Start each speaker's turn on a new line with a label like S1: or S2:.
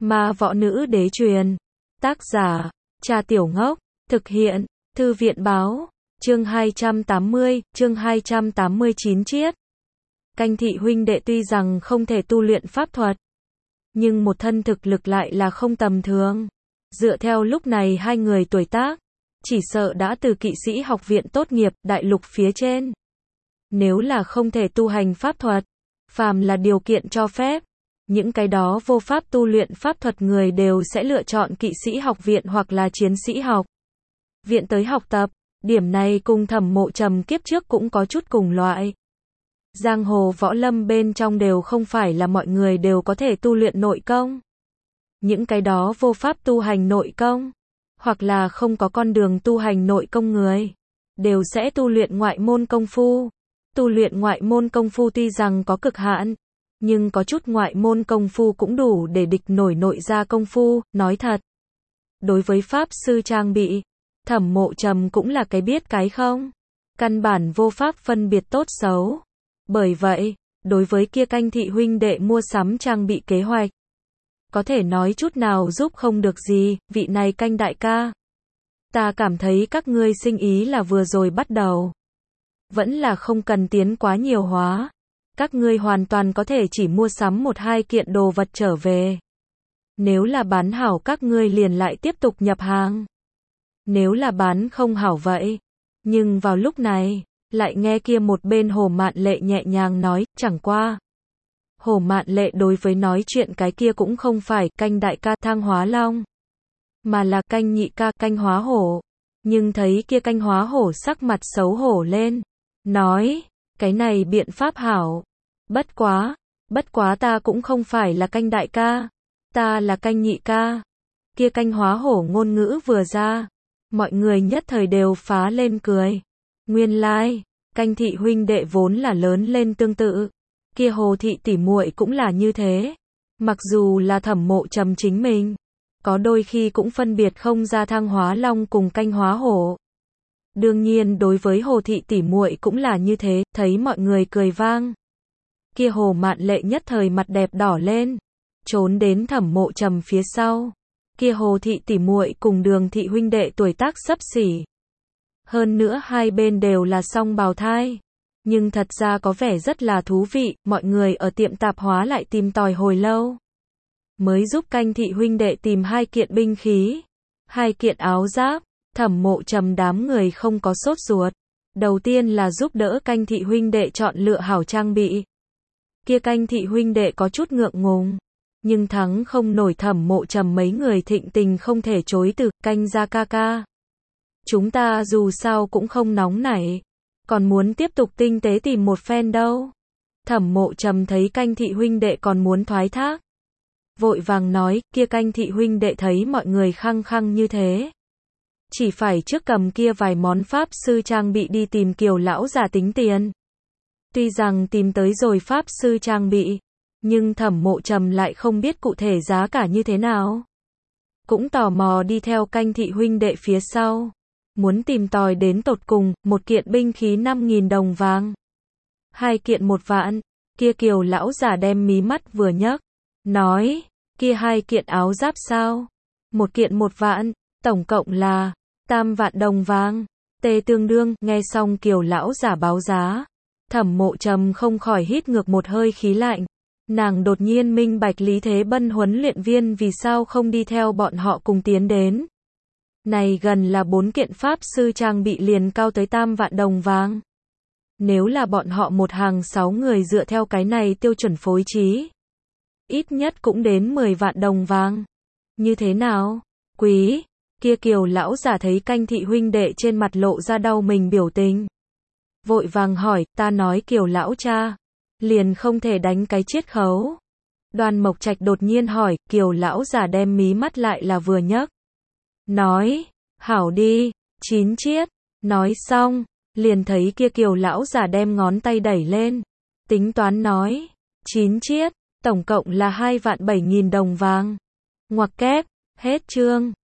S1: Ma võ nữ đế truyền. Tác giả, Trà Tiểu Ngốc. Thực hiện, Thư viện báo. Chương 280, chương 289 Chiết. Canh thị huynh đệ tuy rằng không thể tu luyện pháp thuật, nhưng một thân thực lực lại là không tầm thường. Dựa theo lúc này hai người tuổi tác, chỉ sợ đã từ kỵ sĩ học viện tốt nghiệp, đại lục phía trên. Nếu là không thể tu hành pháp thuật, phàm là điều kiện cho phép, những cái đó vô pháp tu luyện pháp thuật người đều sẽ lựa chọn kỵ sĩ học viện hoặc là chiến sĩ học viện tới học tập. Điểm này cùng Thẩm Mộ Trầm kiếp trước cũng có chút cùng loại. Giang hồ võ lâm bên trong đều không phải là mọi người đều có thể tu luyện nội công. Những cái đó vô pháp tu hành nội công, hoặc là không có con đường tu hành nội công người, đều sẽ tu luyện ngoại môn công phu. Tu luyện ngoại môn công phu tuy rằng có cực hạn, nhưng có chút ngoại môn công phu cũng đủ để địch nổi nội gia công phu. Nói thật, đối với pháp sư trang bị, Thẩm Mộ Trầm cũng là cái biết cái không. Căn bản vô pháp phân biệt tốt xấu. Bởi vậy, đối với kia canh thị huynh đệ mua sắm trang bị kế hoạch, có thể nói chút nào giúp không được gì. Vị này canh đại ca, ta cảm thấy các ngươi sinh ý là vừa rồi bắt đầu, vẫn là không cần tiến quá nhiều hóa. Các ngươi hoàn toàn có thể chỉ mua sắm 1-2 kiện đồ vật trở về. Nếu là bán hảo các ngươi liền lại tiếp tục nhập hàng. Nếu là bán không hảo vậy. Nhưng vào lúc này, lại nghe kia một bên Hồ Mạn Lệ nhẹ nhàng nói, chẳng qua. Hồ Mạn Lệ đối với nói chuyện cái kia cũng không phải canh đại ca Thang Hóa Long, mà là canh nhị ca Canh Hóa Hổ. Nhưng thấy kia Canh Hóa Hổ sắc mặt xấu hổ lên, nói, cái này biện pháp hảo. Bất quá ta cũng không phải là canh đại ca, ta là canh nhị ca. Kia Canh Hóa Hổ ngôn ngữ vừa ra, mọi người nhất thời đều phá lên cười. Nguyên lai, canh thị huynh đệ vốn là lớn lên tương tự. Kia Hồ thị tỷ muội cũng là như thế. Mặc dù là Thẩm Mộ Trầm chính mình, có đôi khi cũng phân biệt không ra Thang Hóa Long cùng Canh Hóa Hổ. Đương nhiên đối với Hồ thị tỷ muội cũng là như thế. Thấy mọi người cười vang, kia Hồ Mạn Lệ nhất thời mặt đẹp đỏ lên, trốn đến Thẩm Mộ Trầm phía sau. Kia Hồ thị tỷ muội cùng Đường thị huynh đệ tuổi tác xấp xỉ, hơn nữa hai bên đều là song bào thai, nhưng thật ra có vẻ rất là thú vị. Mọi người ở tiệm tạp hóa lại tìm tòi hồi lâu, mới giúp canh thị huynh đệ tìm 2 kiện binh khí, 2 kiện áo giáp. Thẩm Mộ Trầm đám người không có sốt ruột, đầu tiên là giúp đỡ canh thị huynh đệ chọn lựa hảo trang bị. Kia canh thị huynh đệ có chút ngượng ngùng, nhưng thắng không nổi Thẩm Mộ Trầm mấy người thịnh tình không thể chối từ. Canh gia ca ca, chúng ta dù sao cũng không nóng nảy, còn muốn tiếp tục tinh tế tìm một phen đâu. Thẩm Mộ Trầm thấy canh thị huynh đệ còn muốn thoái thác, vội vàng nói. Kia canh thị huynh đệ thấy mọi người khăng khăng như thế, chỉ phải trước cầm kia vài món pháp sư trang bị đi tìm Kiều lão già tính tiền. Tuy rằng tìm tới rồi pháp sư trang bị, nhưng Thẩm Mộ Trầm lại không biết cụ thể giá cả như thế nào. Cũng tò mò đi theo canh thị huynh đệ phía sau, muốn tìm tòi đến tột cùng. 1 kiện binh khí 5.000 đồng vàng, 2 kiện 1 vạn. Kia Kiều lão già đem mí mắt vừa nhấc, nói, kia 2 kiện áo giáp sao? 1 kiện 1 vạn, tổng cộng là 3 vạn đồng vàng. Tê tương đương. Nghe xong Kiều lão già báo giá, Thẩm Mộ Trầm không khỏi hít ngược một hơi khí lạnh. Nàng đột nhiên minh bạch Lý Thế Bân huấn luyện viên vì sao không đi theo bọn họ cùng tiến đến. Này gần là 4 kiện pháp sư trang bị liền cao tới 3 vạn đồng vàng. Nếu là bọn họ một hàng 6 người dựa theo cái này tiêu chuẩn phối trí, ít nhất cũng đến 10 vạn đồng vàng. Như thế nào? Quý. Kia Kiều lão giả thấy canh thị huynh đệ trên mặt lộ ra đau mình biểu tình, vội vàng hỏi. Ta nói Kiều lão cha, liền không thể đánh cái chiết khấu? Đoan Mộc Trạch đột nhiên hỏi. Kiều lão giả đem mí mắt lại là vừa nhấc, nói, hảo đi, 9 chiết. Nói xong, liền thấy kia Kiều lão giả đem ngón tay đẩy lên, tính toán nói, 9 chiết, tổng cộng là 2 vạn 7.000 đồng vàng. Ngoặc kép, hết chương.